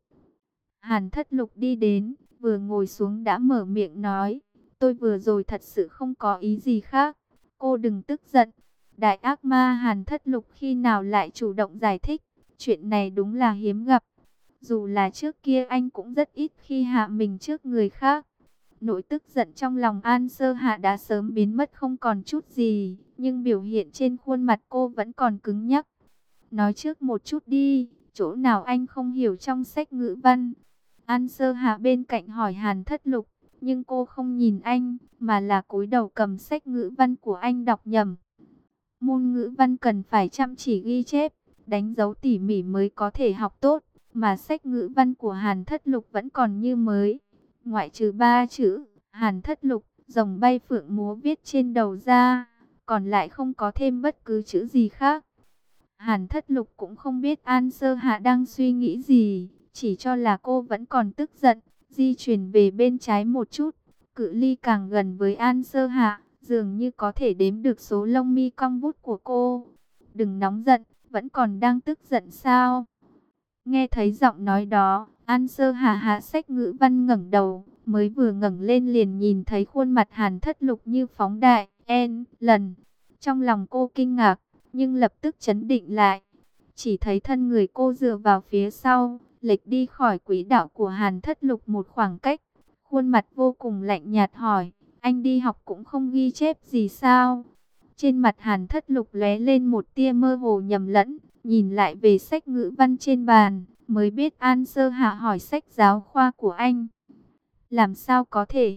Hàn Thất Lục đi đến, vừa ngồi xuống đã mở miệng nói, tôi vừa rồi thật sự không có ý gì khác, cô đừng tức giận. Đại ác ma Hàn Thất Lục khi nào lại chủ động giải thích, chuyện này đúng là hiếm gặp. Dù là trước kia anh cũng rất ít khi hạ mình trước người khác. Nỗi tức giận trong lòng An Sơ Hạ đã sớm biến mất không còn chút gì, nhưng biểu hiện trên khuôn mặt cô vẫn còn cứng nhắc. Nói trước một chút đi, chỗ nào anh không hiểu trong sách ngữ văn? An Sơ Hạ bên cạnh hỏi Hàn Thất Lục, nhưng cô không nhìn anh, mà là cúi đầu cầm sách ngữ văn của anh đọc nhầm. Môn ngữ văn cần phải chăm chỉ ghi chép, đánh dấu tỉ mỉ mới có thể học tốt, mà sách ngữ văn của Hàn Thất Lục vẫn còn như mới. Ngoại trừ 3 chữ, Hàn Thất Lục, rồng bay phượng múa viết trên đầu ra, còn lại không có thêm bất cứ chữ gì khác. Hàn Thất Lục cũng không biết An Sơ Hạ đang suy nghĩ gì, chỉ cho là cô vẫn còn tức giận, di chuyển về bên trái một chút, cự ly càng gần với An Sơ Hạ, dường như có thể đếm được số lông mi cong vút của cô. Đừng nóng giận, vẫn còn đang tức giận sao? Nghe thấy giọng nói đó, An Sơ Hạ hạ sách ngữ văn ngẩng đầu, mới vừa ngẩng lên liền nhìn thấy khuôn mặt Hàn Thất Lục như phóng đại, lần. Trong lòng cô kinh ngạc, nhưng lập tức chấn định lại. Chỉ thấy thân người cô dựa vào phía sau, lệch đi khỏi quỹ đạo của Hàn Thất Lục một khoảng cách. Khuôn mặt vô cùng lạnh nhạt hỏi, anh đi học cũng không ghi chép gì sao? Trên mặt Hàn Thất Lục lóe lên một tia mơ hồ nhầm lẫn, nhìn lại về sách ngữ văn trên bàn, mới biết An Sơ Hạ hỏi sách giáo khoa của anh. Làm sao có thể?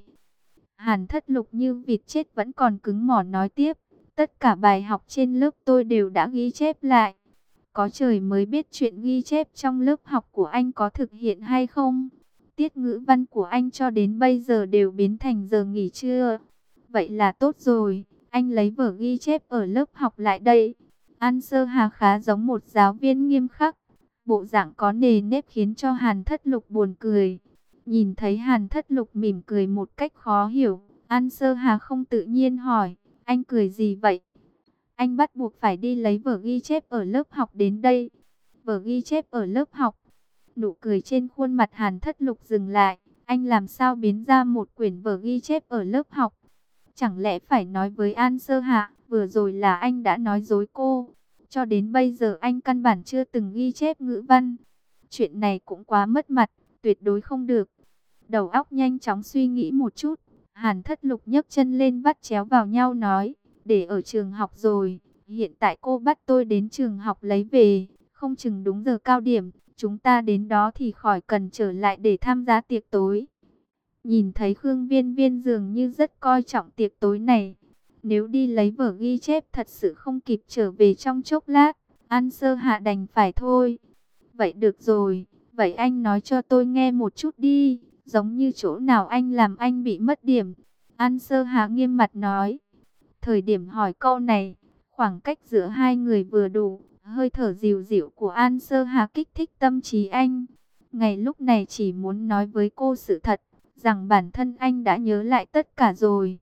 Hàn Thất Lục như vịt chết vẫn còn cứng mỏ nói tiếp. Tất cả bài học trên lớp tôi đều đã ghi chép lại. Có trời mới biết chuyện ghi chép trong lớp học của anh có thực hiện hay không. Tiết ngữ văn của anh cho đến bây giờ đều biến thành giờ nghỉ trưa. Vậy là tốt rồi, anh lấy vở ghi chép ở lớp học lại đây. An Sơ Hà khá giống một giáo viên nghiêm khắc. Bộ dạng có nề nếp khiến cho Hàn Thất Lục buồn cười. Nhìn thấy Hàn Thất Lục mỉm cười một cách khó hiểu, An Sơ Hà không tự nhiên hỏi, anh cười gì vậy? Anh bắt buộc phải đi lấy vở ghi chép ở lớp học đến đây. Vở ghi chép ở lớp học. Nụ cười trên khuôn mặt Hàn Thất Lục dừng lại. Anh làm sao biến ra một quyển vở ghi chép ở lớp học? Chẳng lẽ phải nói với An Sơ Hạ, vừa rồi là anh đã nói dối cô. Cho đến bây giờ anh căn bản chưa từng ghi chép ngữ văn. Chuyện này cũng quá mất mặt, tuyệt đối không được. Đầu óc nhanh chóng suy nghĩ một chút. Hàn Thất Lục nhấc chân lên vắt chéo vào nhau nói, để ở trường học rồi. Hiện tại cô bắt tôi đến trường học lấy về, không chừng đúng giờ cao điểm. Chúng ta đến đó thì khỏi cần trở lại để tham gia tiệc tối. Nhìn thấy Khương Viên Viên dường như rất coi trọng tiệc tối này. Nếu đi lấy vở ghi chép thật sự không kịp trở về trong chốc lát, An Sơ Hạ đành phải thôi. Vậy được rồi, vậy anh nói cho tôi nghe một chút đi, giống như chỗ nào anh làm anh bị mất điểm. An Sơ Hạ nghiêm mặt nói. Thời điểm hỏi câu này, khoảng cách giữa hai người vừa đủ, hơi thở dịu dịu của An Sơ Hà kích thích tâm trí anh. Ngày lúc này chỉ muốn nói với cô sự thật, rằng bản thân anh đã nhớ lại tất cả rồi.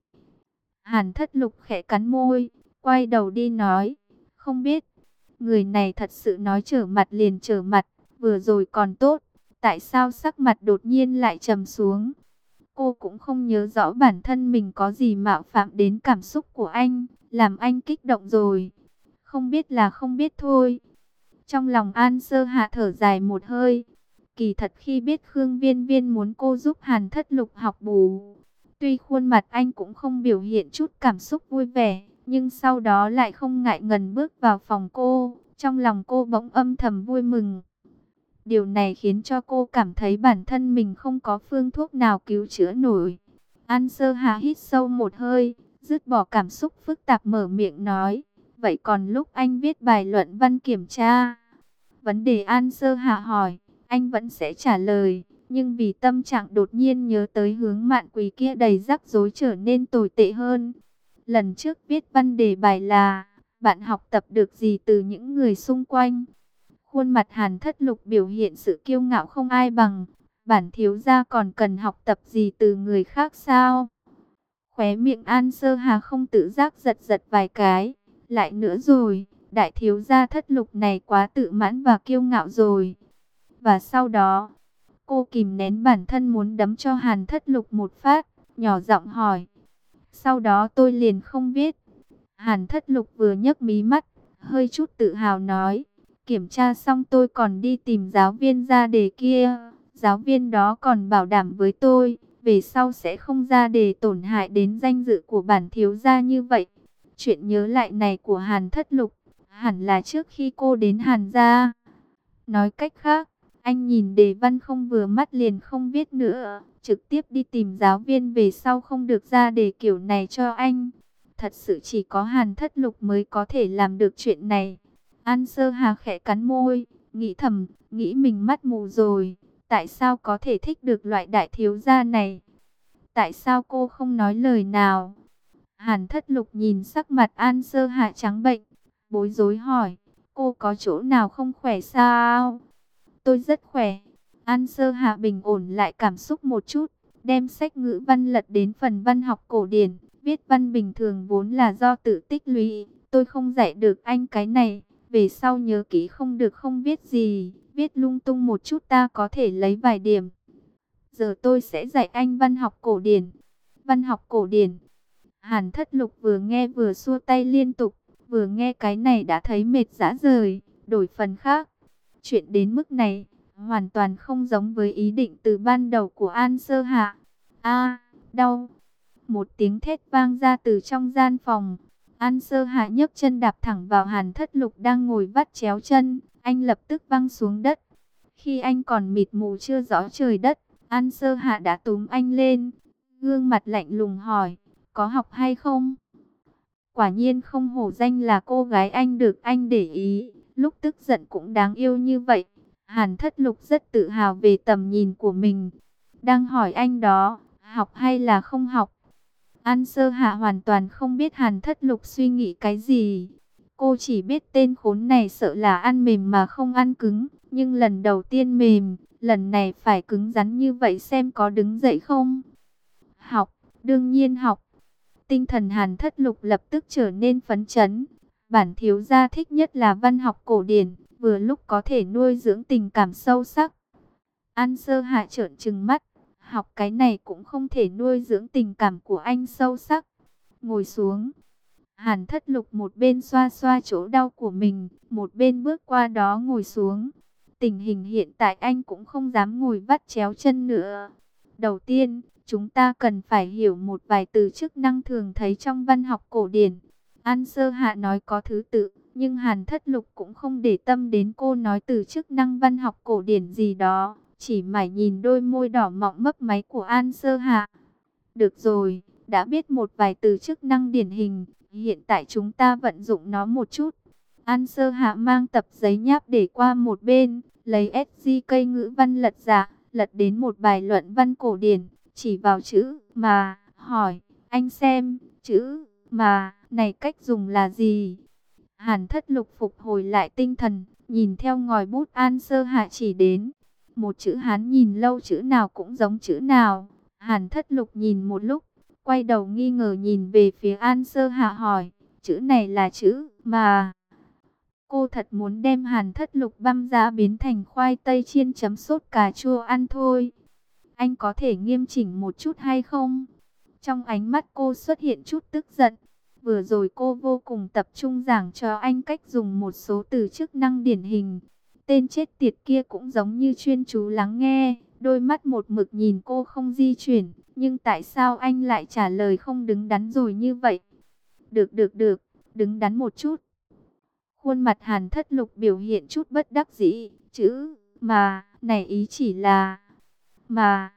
Hàn Thất Lục khẽ cắn môi, quay đầu đi nói, không biết. Người này thật sự nói trở mặt liền trở mặt, vừa rồi còn tốt, tại sao sắc mặt đột nhiên lại trầm xuống. Cô cũng không nhớ rõ bản thân mình có gì mạo phạm đến cảm xúc của anh, làm anh kích động rồi. Không biết là không biết thôi. Trong lòng An Sơ Hạ thở dài một hơi. Kỳ thật khi biết Khương Viên Viên muốn cô giúp Hàn Thất Lục học bù, tuy khuôn mặt anh cũng không biểu hiện chút cảm xúc vui vẻ, nhưng sau đó lại không ngại ngần bước vào phòng cô. Trong lòng cô bỗng âm thầm vui mừng. Điều này khiến cho cô cảm thấy bản thân mình không có phương thuốc nào cứu chữa nổi. An Sơ Hà hít sâu một hơi, dứt bỏ cảm xúc phức tạp mở miệng nói. Vậy còn lúc anh viết bài luận văn kiểm tra, vấn đề An Sơ Hà hỏi, anh vẫn sẽ trả lời. Nhưng vì tâm trạng đột nhiên nhớ tới hướng Mạn Quỳ kia đầy rắc rối trở nên tồi tệ hơn. Lần trước viết văn đề bài là, bạn học tập được gì từ những người xung quanh? Khuôn mặt Hàn Thất Lục biểu hiện sự kiêu ngạo không ai bằng. Bản thiếu gia còn cần học tập gì từ người khác sao? Khóe miệng An Sơ Hà không tự giác giật giật vài cái. Lại nữa rồi, đại thiếu gia Thất Lục này quá tự mãn và kiêu ngạo rồi. Và sau đó, cô kìm nén bản thân muốn đấm cho Hàn Thất Lục một phát, nhỏ giọng hỏi. Sau đó tôi liền không viết. Hàn Thất Lục vừa nhấc mí mắt, hơi chút tự hào nói. Kiểm tra xong tôi còn đi tìm giáo viên ra đề kia. Giáo viên đó còn bảo đảm với tôi, về sau sẽ không ra đề tổn hại đến danh dự của bản thiếu gia như vậy. Chuyện nhớ lại này của Hàn Thất Lục, hẳn là trước khi cô đến Hàn gia. Nói cách khác, anh nhìn đề văn không vừa mắt liền không viết nữa, trực tiếp đi tìm giáo viên về sau không được ra đề kiểu này cho anh. Thật sự chỉ có Hàn Thất Lục mới có thể làm được chuyện này. An Sơ Hà khẽ cắn môi, nghĩ thầm, nghĩ mình mắt mù rồi. Tại sao có thể thích được loại đại thiếu gia này? Tại sao cô không nói lời nào? Hàn Thất Lục nhìn sắc mặt An Sơ Hà trắng bệnh, bối rối hỏi, cô có chỗ nào không khỏe sao? Tôi rất khỏe. An Sơ Hà bình ổn lại cảm xúc một chút, đem sách ngữ văn lật đến phần văn học cổ điển. Viết văn bình thường vốn là do tự tích lũy, tôi không dạy được anh cái này. Về sau nhớ kỹ không được không viết gì, viết lung tung một chút ta có thể lấy vài điểm. Giờ tôi sẽ dạy anh văn học cổ điển. Văn học cổ điển. Hàn Thất Lục vừa nghe vừa xua tay liên tục, vừa nghe cái này đã thấy mệt rã rời, đổi phần khác. Chuyện đến mức này, hoàn toàn không giống với ý định từ ban đầu của An Sơ Hạ. A, đau. Một tiếng thét vang ra từ trong gian phòng. An Sơ Hạ nhấc chân đạp thẳng vào Hàn Thất Lục đang ngồi vắt chéo chân. Anh lập tức văng xuống đất. Khi anh còn mịt mù chưa rõ trời đất, An Sơ Hạ đã túm anh lên, gương mặt lạnh lùng hỏi, có học hay không? Quả nhiên không hổ danh là cô gái anh được anh để ý, lúc tức giận cũng đáng yêu như vậy. Hàn Thất Lục rất tự hào về tầm nhìn của mình. Đang hỏi anh đó, học hay là không học? An Sơ Hạ hoàn toàn không biết Hàn Thất Lục suy nghĩ cái gì. Cô chỉ biết tên khốn này sợ là ăn mềm mà không ăn cứng. Nhưng lần đầu tiên mềm, lần này phải cứng rắn như vậy xem có đứng dậy không? Học, đương nhiên học. Tinh thần Hàn Thất Lục lập tức trở nên phấn chấn. Bản thiếu gia thích nhất là văn học cổ điển, vừa lúc có thể nuôi dưỡng tình cảm sâu sắc. An Sơ Hạ trợn trừng mắt, học cái này cũng không thể nuôi dưỡng tình cảm của anh sâu sắc. Ngồi xuống. Hàn Thất Lục một bên xoa xoa chỗ đau của mình, một bên bước qua đó ngồi xuống. Tình hình hiện tại anh cũng không dám ngồi vắt chéo chân nữa. Đầu tiên, chúng ta cần phải hiểu một vài từ chức năng thường thấy trong văn học cổ điển. An Sơ Hạ nói có thứ tự, nhưng Hàn Thất Lục cũng không để tâm đến cô nói từ chức năng văn học cổ điển gì đó, chỉ mải nhìn đôi môi đỏ mọng mấp máy của An Sơ Hạ. Được rồi, đã biết một vài từ chức năng điển hình, hiện tại chúng ta vận dụng nó một chút. An Sơ Hạ mang tập giấy nháp để qua một bên, lấy SGK ngữ văn lật ra, lật đến một bài luận văn cổ điển, chỉ vào chữ mà, hỏi, anh xem, chữ mà, này cách dùng là gì? Hàn Thất Lục phục hồi lại tinh thần, nhìn theo ngòi bút An Sơ Hạ chỉ đến. Một chữ Hán nhìn lâu chữ nào cũng giống chữ nào. Hàn Thất Lục nhìn một lúc, quay đầu nghi ngờ nhìn về phía An Sơ Hạ hỏi, chữ này là chữ mà. Cô thật muốn đem Hàn Thất Lục băm ra biến thành khoai tây chiên chấm sốt cà chua ăn thôi. Anh có thể nghiêm chỉnh một chút hay không? Trong ánh mắt cô xuất hiện chút tức giận. Vừa rồi cô vô cùng tập trung giảng cho anh cách dùng một số từ chức năng điển hình. Tên chết tiệt kia cũng giống như chuyên chú lắng nghe, đôi mắt một mực nhìn cô không di chuyển. Nhưng tại sao anh lại trả lời không đứng đắn rồi như vậy? Được, đứng đắn một chút. Khuôn mặt Hàn Thất Lục biểu hiện chút bất đắc dĩ, chữ mà này ý chỉ là mà,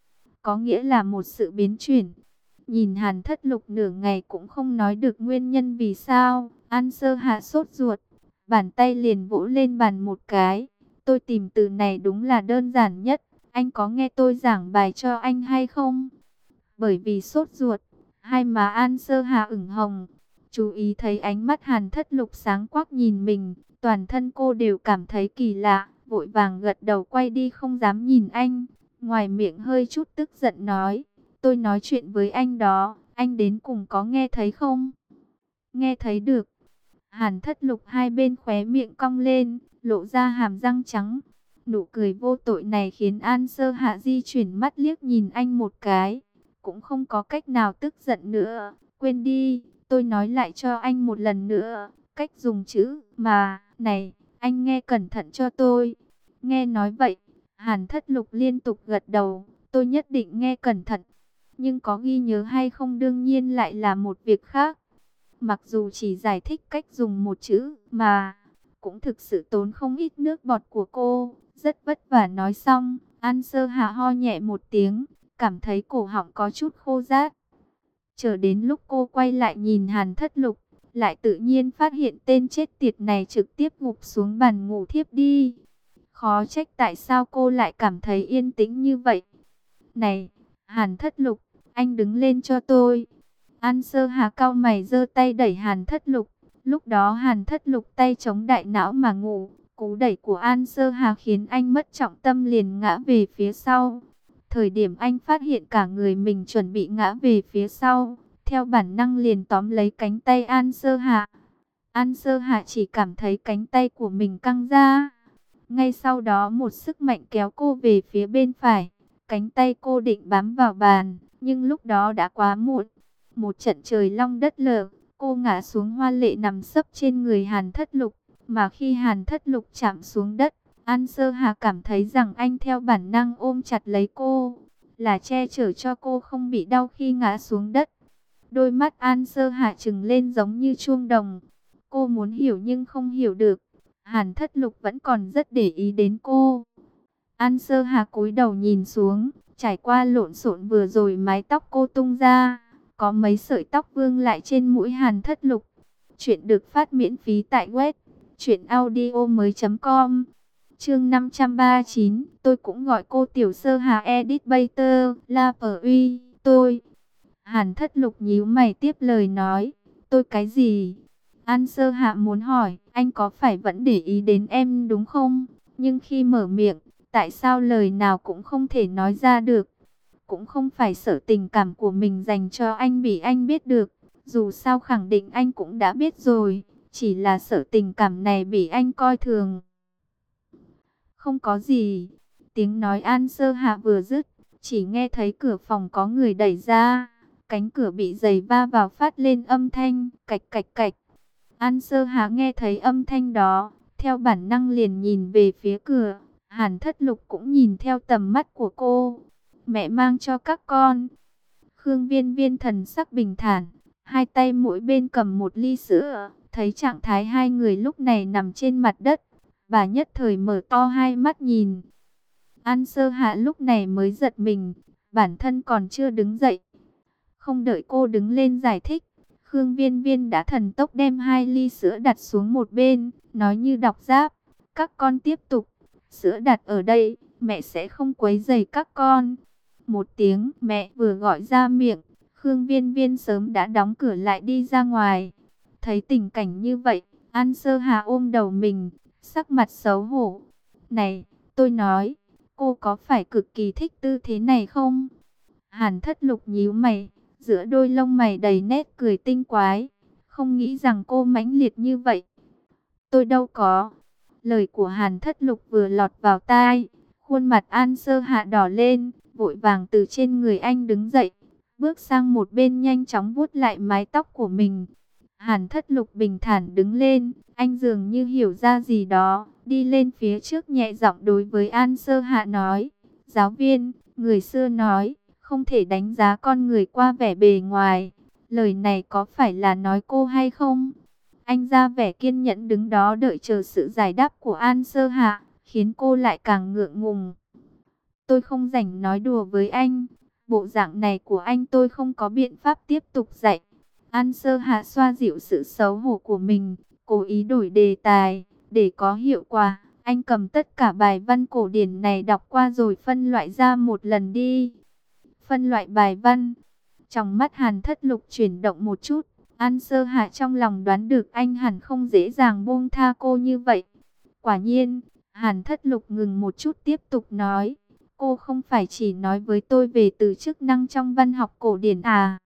có nghĩa là một sự biến chuyển. Nhìn Hàn Thất Lục nửa ngày cũng không nói được nguyên nhân vì sao, An Sơ Hạ sốt ruột, bàn tay liền vỗ lên bàn một cái. Tôi tìm từ này đúng là đơn giản nhất, anh có nghe tôi giảng bài cho anh hay không? Bởi vì sốt ruột, hai má An Sơ Hạ ửng hồng. Chú ý thấy ánh mắt Hàn Thất Lục sáng quắc nhìn mình, toàn thân cô đều cảm thấy kỳ lạ, vội vàng gật đầu quay đi không dám nhìn anh. Ngoài miệng hơi chút tức giận nói, tôi nói chuyện với anh đó, anh đến cùng có nghe thấy không? Nghe thấy được. Hàn Thất Lục hai bên khóe miệng cong lên, lộ ra hàm răng trắng. Nụ cười vô tội này khiến An Sơ Hạ di chuyển mắt liếc nhìn anh một cái. Cũng không có cách nào tức giận nữa. Quên đi, tôi nói lại cho anh một lần nữa. Cách dùng chữ mà, này, anh nghe cẩn thận cho tôi. Nghe nói vậy, Hàn Thất Lục liên tục gật đầu. Tôi nhất định nghe cẩn thận. Nhưng có ghi nhớ hay không đương nhiên lại là một việc khác. Mặc dù chỉ giải thích cách dùng một chữ mà, cũng thực sự tốn không ít nước bọt của cô. Rất vất vả nói xong, An Sơ Hạ ho nhẹ một tiếng, cảm thấy cổ họng có chút khô rát. Chờ đến lúc cô quay lại nhìn Hàn Thất Lục, lại tự nhiên phát hiện tên chết tiệt này trực tiếp ngụp xuống bàn ngủ thiếp đi. Khó trách tại sao cô lại cảm thấy yên tĩnh như vậy. Này, Hàn Thất Lục, anh đứng lên cho tôi. An Sơ Hà cau mày giơ tay đẩy Hàn Thất Lục. Lúc đó Hàn Thất Lục tay chống đại não mà ngủ. Cú đẩy của An Sơ Hà khiến anh mất trọng tâm liền ngã về phía sau. Thời điểm anh phát hiện cả người mình chuẩn bị ngã về phía sau, theo bản năng liền tóm lấy cánh tay An Sơ Hà. An Sơ Hà chỉ cảm thấy cánh tay của mình căng ra. Ngay sau đó một sức mạnh kéo cô về phía bên phải. Cánh tay cô định bám vào bàn, nhưng lúc đó đã quá muộn. Một trận trời long đất lở, cô ngã xuống hoa lệ nằm sấp trên người Hàn Thất Lục. Mà khi Hàn Thất Lục chạm xuống đất, An Sơ Hà cảm thấy rằng anh theo bản năng ôm chặt lấy cô, là che chở cho cô không bị đau khi ngã xuống đất. Đôi mắt An Sơ Hà trừng lên giống như chuông đồng. Cô muốn hiểu nhưng không hiểu được. Hàn Thất Lục vẫn còn rất để ý đến cô. An Sơ Hà cúi đầu nhìn xuống, trải qua lộn xộn vừa rồi mái tóc cô tung ra, có mấy sợi tóc vương lại trên mũi Hàn Thất Lục. Chuyện được phát miễn phí tại web truyệnaudiomoi.com. Chương 539, tôi cũng gọi cô Tiểu Sơ Hà Edit Bater, La Uy, tôi. Hàn Thất Lục nhíu mày tiếp lời nói, tôi cái gì? An Sơ Hạ muốn hỏi, anh có phải vẫn để ý đến em đúng không? Nhưng khi mở miệng, tại sao lời nào cũng không thể nói ra được? Cũng không phải sợ tình cảm của mình dành cho anh bị anh biết được. Dù sao khẳng định anh cũng đã biết rồi. Chỉ là sợ tình cảm này bị anh coi thường. Không có gì. Tiếng nói An Sơ Hạ vừa dứt, chỉ nghe thấy cửa phòng có người đẩy ra. Cánh cửa bị giày va vào phát lên âm thanh cạch cạch cạch. An Sơ Hạ nghe thấy âm thanh đó, theo bản năng liền nhìn về phía cửa. Hàn Thất Lục cũng nhìn theo tầm mắt của cô. Mẹ mang cho các con. Khương Viên Viên thần sắc bình thản, hai tay mỗi bên cầm một ly sữa. Thấy trạng thái hai người lúc này nằm trên mặt đất, bà nhất thời mở to hai mắt nhìn. An Sơ Hạ lúc này mới giật mình, bản thân còn chưa đứng dậy. Không đợi cô đứng lên giải thích, Khương Viên Viên đã thần tốc đem hai ly sữa đặt xuống một bên, nói như đọc giáp. Các con tiếp tục, sữa đặt ở đây, mẹ sẽ không quấy rầy các con. Một tiếng mẹ vừa gọi ra miệng, Khương Viên Viên sớm đã đóng cửa lại đi ra ngoài. Thấy tình cảnh như vậy, An Sơ Hà ôm đầu mình, sắc mặt xấu hổ. Này, tôi nói, cô có phải cực kỳ thích tư thế này không? Hàn Thất Lục nhíu mày, giữa đôi lông mày đầy nét cười tinh quái. Không nghĩ rằng cô mãnh liệt như vậy. Tôi đâu có. Lời của Hàn Thất Lục vừa lọt vào tai, khuôn mặt An Sơ Hạ đỏ lên, vội vàng từ trên người anh đứng dậy, bước sang một bên nhanh chóng vuốt lại mái tóc của mình. Hàn Thất Lục bình thản đứng lên, anh dường như hiểu ra gì đó, đi lên phía trước nhẹ giọng đối với An Sơ Hạ nói, giáo viên, người xưa nói, không thể đánh giá con người qua vẻ bề ngoài. Lời này có phải là nói cô hay không? Anh ra vẻ kiên nhẫn đứng đó đợi chờ sự giải đáp của An Sơ Hạ, khiến cô lại càng ngượng ngùng. Tôi không rảnh nói đùa với anh, bộ dạng này của anh tôi không có biện pháp tiếp tục dạy. An Sơ Hạ xoa dịu sự xấu hổ của mình, cố ý đổi đề tài, để có hiệu quả. Anh cầm tất cả bài văn cổ điển này đọc qua rồi phân loại ra một lần đi. Phân loại bài văn. Trong mắt Hàn Thất Lục chuyển động một chút. An Sơ Hạ trong lòng đoán được anh hẳn không dễ dàng buông tha cô như vậy. Quả nhiên, Hàn Thất Lục ngừng một chút tiếp tục nói. Cô không phải chỉ nói với tôi về từ chức năng trong văn học cổ điển à?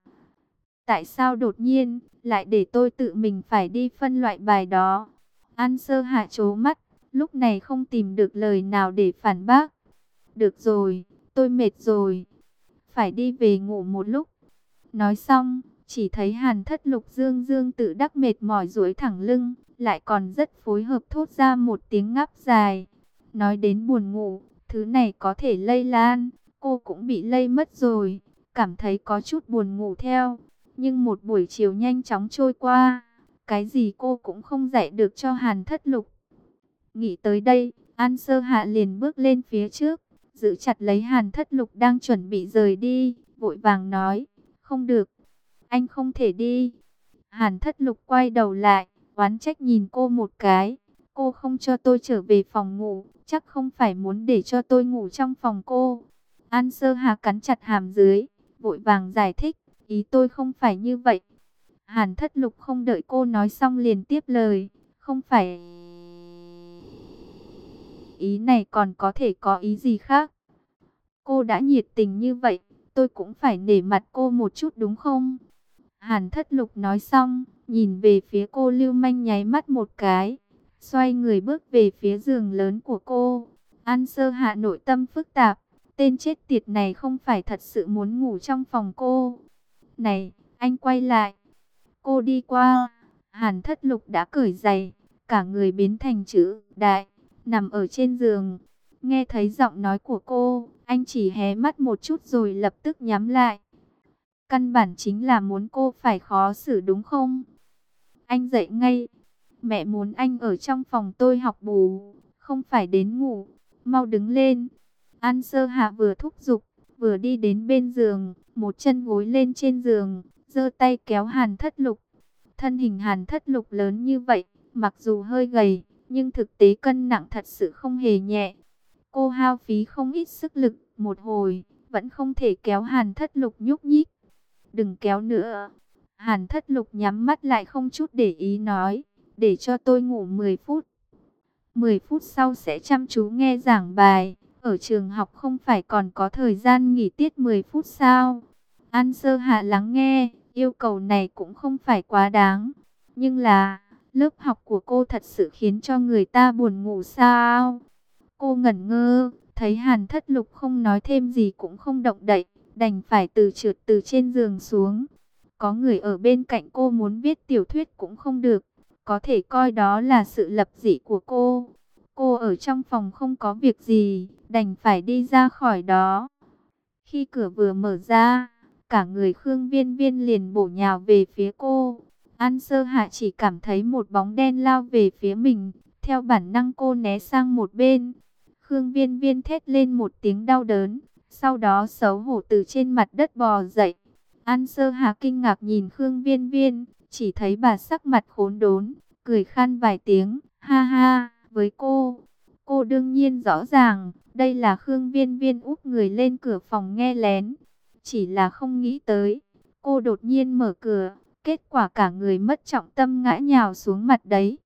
Tại sao đột nhiên lại để tôi tự mình phải đi phân loại bài đó? An Sơ Hạ trố mắt, lúc này không tìm được lời nào để phản bác. Được rồi, tôi mệt rồi. Phải đi về ngủ một lúc. Nói xong, chỉ thấy Hàn Thất Lục dương dương tự đắc mệt mỏi duỗi thẳng lưng, lại còn rất phối hợp thốt ra một tiếng ngáp dài. Nói đến buồn ngủ, thứ này có thể lây lan, cô cũng bị lây mất rồi, cảm thấy có chút buồn ngủ theo. Nhưng một buổi chiều nhanh chóng trôi qua, cái gì cô cũng không dạy được cho Hàn Thất Lục. Nghĩ tới đây, An Sơ Hạ liền bước lên phía trước, giữ chặt lấy Hàn Thất Lục đang chuẩn bị rời đi, vội vàng nói, không được, anh không thể đi. Hàn Thất Lục quay đầu lại, oán trách nhìn cô một cái, cô không cho tôi trở về phòng ngủ, chắc không phải muốn để cho tôi ngủ trong phòng cô. An Sơ Hà cắn chặt hàm dưới, vội vàng giải thích, ý tôi không phải như vậy. Hàn Thất Lục không đợi cô nói xong liền tiếp lời, không phải. Ý này còn có thể có ý gì khác? Cô đã nhiệt tình như vậy, tôi cũng phải nể mặt cô một chút đúng không? Hàn Thất Lục nói xong, nhìn về phía cô lưu manh nháy mắt một cái, xoay người bước về phía giường lớn của cô. An Sơ Hạ nội tâm phức tạp, tên chết tiệt này không phải thật sự muốn ngủ trong phòng cô. Này, anh quay lại. Cô đi qua, Hàn Thất Lục đã cởi giày, cả người biến thành chữ đại, nằm ở trên giường. Nghe thấy giọng nói của cô, anh chỉ hé mắt một chút rồi lập tức nhắm lại. Căn bản chính là muốn cô phải khó xử đúng không? Anh dậy ngay. Mẹ muốn anh ở trong phòng tôi học bù, không phải đến ngủ. Mau đứng lên. An Sơ Hạ vừa thúc giục, vừa đi đến bên giường, một chân gối lên trên giường, giơ tay kéo Hàn Thất Lục. Thân hình Hàn Thất Lục lớn như vậy, mặc dù hơi gầy, nhưng thực tế cân nặng thật sự không hề nhẹ. Cô hao phí không ít sức lực, một hồi, vẫn không thể kéo Hàn Thất Lục nhúc nhích. Đừng kéo nữa. Hàn Thất Lục nhắm mắt lại không chút để ý nói, để cho tôi ngủ 10 phút. 10 phút sau sẽ chăm chú nghe giảng bài. Ở trường học không phải còn có thời gian nghỉ tiết 10 phút sao? An Sơ Hạ lắng nghe, yêu cầu này cũng không phải quá đáng. Nhưng là, lớp học của cô thật sự khiến cho người ta buồn ngủ sao? Cô ngẩn ngơ, thấy Hàn Thất Lục không nói thêm gì cũng không động đậy, đành phải trượt từ trên giường xuống. Có người ở bên cạnh cô muốn viết tiểu thuyết cũng không được, có thể coi đó là sự lập dị của cô. Cô ở trong phòng không có việc gì, đành phải đi ra khỏi đó. Khi cửa vừa mở ra, cả người Khương Viên Viên liền bổ nhào về phía cô. An Sơ Hạ chỉ cảm thấy một bóng đen lao về phía mình, theo bản năng cô né sang một bên. Khương Viên Viên thét lên một tiếng đau đớn, sau đó xấu hổ từ trên mặt đất bò dậy. An Sơ Hạ kinh ngạc nhìn Khương Viên Viên, chỉ thấy bà sắc mặt khốn đốn, cười khan vài tiếng, ha ha, với cô. Cô đương nhiên rõ ràng, đây là Khương Viên Viên úp người lên cửa phòng nghe lén. Chỉ là không nghĩ tới, cô đột nhiên mở cửa, kết quả cả người mất trọng tâm ngã nhào xuống mặt đấy.